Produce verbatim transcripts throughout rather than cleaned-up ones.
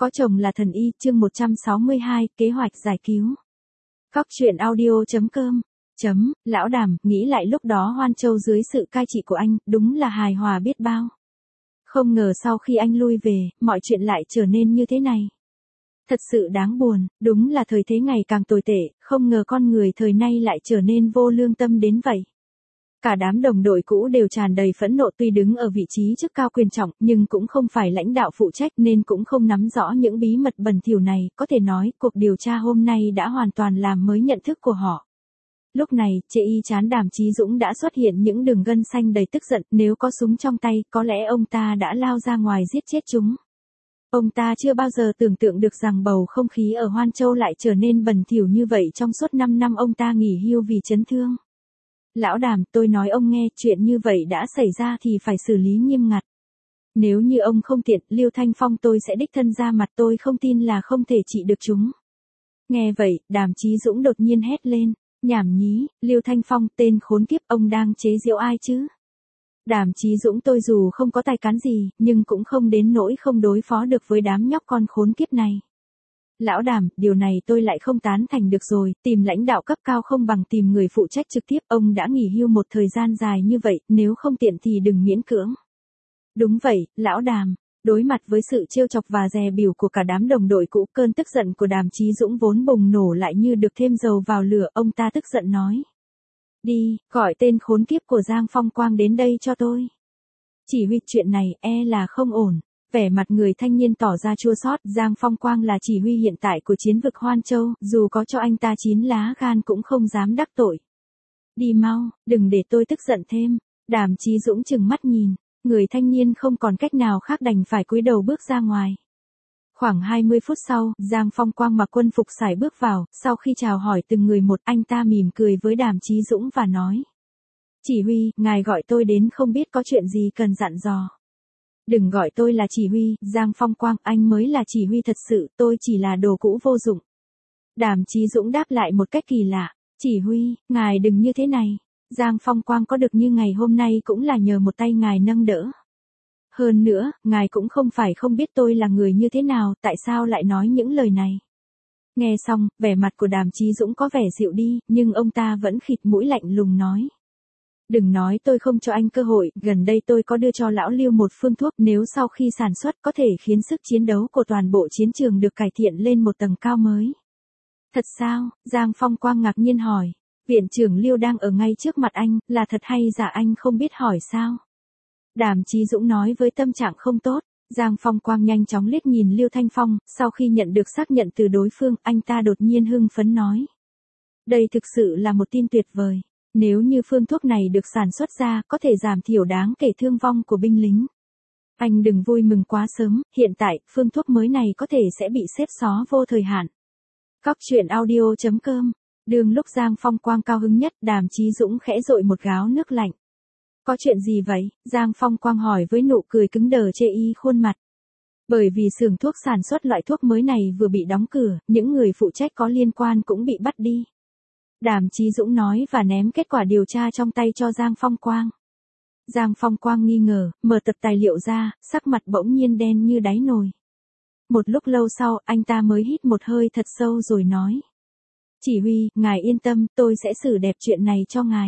Có chồng là thần y, chương một trăm sáu mươi hai, kế hoạch giải cứu. Cóc truyện audio chấm com. Chấm, lão Đàm, nghĩ lại lúc đó Hoan Châu dưới sự cai trị của anh, đúng là hài hòa biết bao. Không ngờ sau khi anh lui về, mọi chuyện lại trở nên như thế này. Thật sự đáng buồn, đúng là thời thế ngày càng tồi tệ, không ngờ con người thời nay lại trở nên vô lương tâm đến vậy. Cả đám đồng đội cũ đều tràn đầy phẫn nộ, tuy đứng ở vị trí chức cao quyền trọng, nhưng cũng không phải lãnh đạo phụ trách nên cũng không nắm rõ những bí mật bẩn thỉu này, có thể nói, cuộc điều tra hôm nay đã hoàn toàn làm mới nhận thức của họ. Lúc này, chê y chán Đàm Chí Dũng đã xuất hiện những đường gân xanh đầy tức giận, nếu có súng trong tay, có lẽ ông ta đã lao ra ngoài giết chết chúng. Ông ta chưa bao giờ tưởng tượng được rằng bầu không khí ở Hoan Châu lại trở nên bẩn thỉu như vậy trong suốt năm năm ông ta nghỉ hưu vì chấn thương. Lão Đàm, tôi nói ông nghe, chuyện như vậy đã xảy ra thì phải xử lý nghiêm ngặt. Nếu như ông không tiện, Liêu Thanh Phong tôi sẽ đích thân ra mặt, tôi không tin là không thể trị được chúng. Nghe vậy, Đàm Chí Dũng đột nhiên hét lên, nhảm nhí, Liêu Thanh Phong, tên khốn kiếp, ông đang chế giễu ai chứ? Đàm Chí Dũng tôi dù không có tài cán gì, nhưng cũng không đến nỗi không đối phó được với đám nhóc con khốn kiếp này. Lão Đàm, điều này tôi lại không tán thành được rồi, tìm lãnh đạo cấp cao không bằng tìm người phụ trách trực tiếp, ông đã nghỉ hưu một thời gian dài như vậy, nếu không tiện thì đừng miễn cưỡng. Đúng vậy, Lão Đàm, đối mặt với sự trêu chọc và dè bỉu của cả đám đồng đội cũ, cơn tức giận của Đàm Chí Dũng vốn bùng nổ lại như được thêm dầu vào lửa, ông ta tức giận nói. Đi, gọi tên khốn kiếp của Giang Phong Quang đến đây cho tôi. Chỉ huy chuyện này, e là không ổn. Vẻ mặt người thanh niên tỏ ra chua xót, Giang Phong Quang là chỉ huy hiện tại của chiến vực Hoan Châu, dù có cho anh ta chín lá gan cũng không dám đắc tội. Đi mau, đừng để tôi tức giận thêm. Đàm Chí Dũng trừng mắt nhìn, người thanh niên không còn cách nào khác đành phải cúi đầu bước ra ngoài. Khoảng hai mươi phút sau, Giang Phong Quang mặc quân phục sải bước vào, sau khi chào hỏi từng người một, anh ta mỉm cười với Đàm Chí Dũng và nói. Chỉ huy, ngài gọi tôi đến không biết có chuyện gì cần dặn dò. Đừng gọi tôi là chỉ huy, Giang Phong Quang, anh mới là chỉ huy thật sự, tôi chỉ là đồ cũ vô dụng. Đàm Chí Dũng đáp lại một cách kỳ lạ, chỉ huy, ngài đừng như thế này, Giang Phong Quang có được như ngày hôm nay cũng là nhờ một tay ngài nâng đỡ. Hơn nữa, ngài cũng không phải không biết tôi là người như thế nào, tại sao lại nói những lời này. Nghe xong, vẻ mặt của Đàm Chí Dũng có vẻ dịu đi, nhưng ông ta vẫn khịt mũi lạnh lùng nói. Đừng nói tôi không cho anh cơ hội, gần đây tôi có đưa cho lão Liêu một phương thuốc, nếu sau khi sản xuất có thể khiến sức chiến đấu của toàn bộ chiến trường được cải thiện lên một tầng cao mới. Thật sao? Giang Phong Quang ngạc nhiên hỏi. Viện trưởng Liêu đang ở ngay trước mặt anh, là thật hay giả anh không biết hỏi sao? Đàm Chí Dũng nói với tâm trạng không tốt. Giang Phong Quang nhanh chóng liếc nhìn Liêu Thanh Phong, sau khi nhận được xác nhận từ đối phương, anh ta đột nhiên hưng phấn nói. Đây thực sự là một tin tuyệt vời. Nếu như phương thuốc này được sản xuất ra, có thể giảm thiểu đáng kể thương vong của binh lính. Anh đừng vui mừng quá sớm, hiện tại, phương thuốc mới này có thể sẽ bị xếp xó vô thời hạn. Cóc truyện audio chấm com. Đường lúc Giang Phong Quang cao hứng nhất, Đàm Chí Dũng khẽ dội một gáo nước lạnh. Có chuyện gì vậy? Giang Phong Quang hỏi với nụ cười cứng đờ chê y khuôn mặt. Bởi vì xưởng thuốc sản xuất loại thuốc mới này vừa bị đóng cửa, những người phụ trách có liên quan cũng bị bắt đi. Đàm Chí Dũng nói và ném kết quả điều tra trong tay cho Giang Phong Quang. Giang Phong Quang nghi ngờ, mở tập tài liệu ra, sắc mặt bỗng nhiên đen như đáy nồi. Một lúc lâu sau, anh ta mới hít một hơi thật sâu rồi nói. Chỉ huy, ngài yên tâm, tôi sẽ xử đẹp chuyện này cho ngài.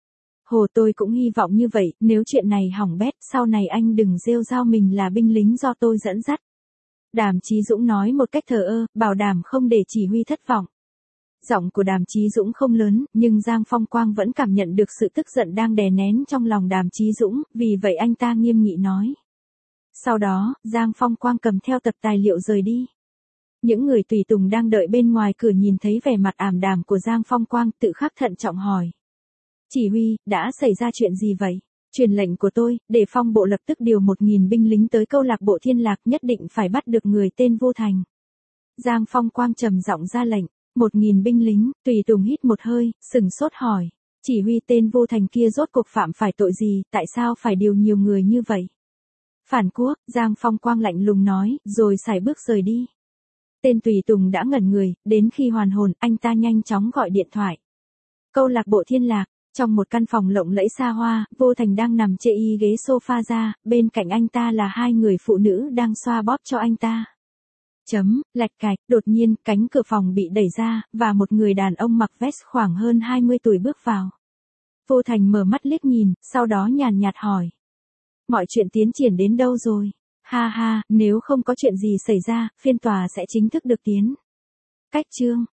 Hồ tôi cũng hy vọng như vậy, nếu chuyện này hỏng bét, sau này anh đừng rêu rao mình là binh lính do tôi dẫn dắt. Đàm Chí Dũng nói một cách thờ ơ, bảo đảm không để chỉ huy thất vọng. Giọng của Đàm Chí Dũng không lớn, nhưng Giang Phong Quang vẫn cảm nhận được sự tức giận đang đè nén trong lòng Đàm Chí Dũng, vì vậy anh ta nghiêm nghị nói. Sau đó, Giang Phong Quang cầm theo tập tài liệu rời đi. Những người tùy tùng đang đợi bên ngoài cửa nhìn thấy vẻ mặt ảm đạm của Giang Phong Quang, tự khắc thận trọng hỏi. Chỉ huy, đã xảy ra chuyện gì vậy? Truyền lệnh của tôi, để Phong bộ lập tức điều một nghìn binh lính tới câu lạc bộ Thiên Lạc, nhất định phải bắt được người tên Vô Thành. Giang Phong Quang trầm giọng ra lệnh. Một nghìn binh lính, tùy tùng hít một hơi, sừng sốt hỏi. Chỉ huy tên Vô Thành kia rốt cuộc phạm phải tội gì, tại sao phải điều nhiều người như vậy? Phản quốc, Giang Phong Quang lạnh lùng nói, rồi sải bước rời đi. Tên tùy tùng đã ngẩn người, đến khi hoàn hồn, anh ta nhanh chóng gọi điện thoại. Câu lạc bộ Thiên Lạc, trong một căn phòng lộng lẫy xa hoa, Vô Thành đang nằm chê y ghế sofa ra, bên cạnh anh ta là hai người phụ nữ đang xoa bóp cho anh ta. Chấm, lạch cạch, đột nhiên, cánh cửa phòng bị đẩy ra, và một người đàn ông mặc vest khoảng hơn hai mươi tuổi bước vào. Vô Thành mở mắt liếc nhìn, sau đó nhàn nhạt hỏi. Mọi chuyện tiến triển đến đâu rồi? Ha ha, nếu không có chuyện gì xảy ra, phiên tòa sẽ chính thức được tiến. Cách chương.